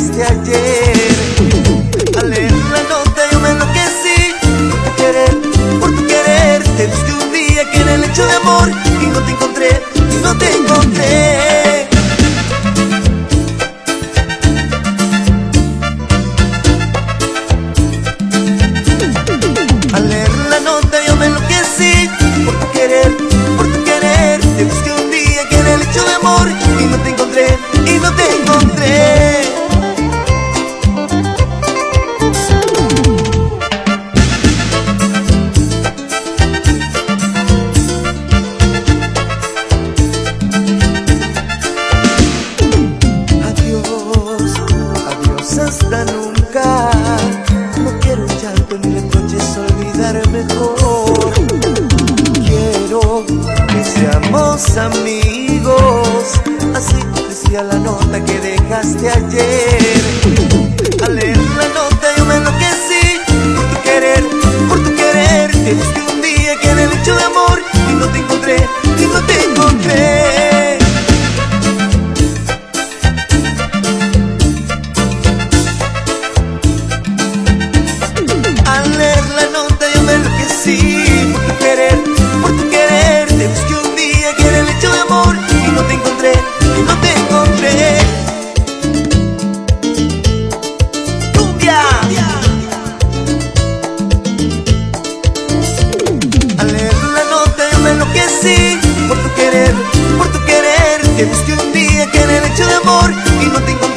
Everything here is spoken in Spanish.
dejaste ayer. Al leer la nota yo me enloquecí por tu querer. Te busqué un día que era el hecho de amor y no te encontré, y no te encontré. Al leer la nota yo me enloquecí por tu querer, te busqué un día que era el hecho de amor y no te encontré, y no te encontré. Adiós, adiós hasta nunca. No quiero llanto ni reproches, olvidar mejor. Quiero que seamos amigos, así decía la nota que dejaste ayer. Al leer la nota yo me enloquecí por tu querer. Te busqué un día que era el hecho de amor y no te encontré, y no te encontré. Al leer la nota yo me enloquecí por tu querer, te busqué un día que era el hecho de amor y no te encontré, y no te encontré. ¡Cumbia! Al leer la nota yo me enloquecí por tu querer, te busqué un día que era el hecho de amor y no te encontré.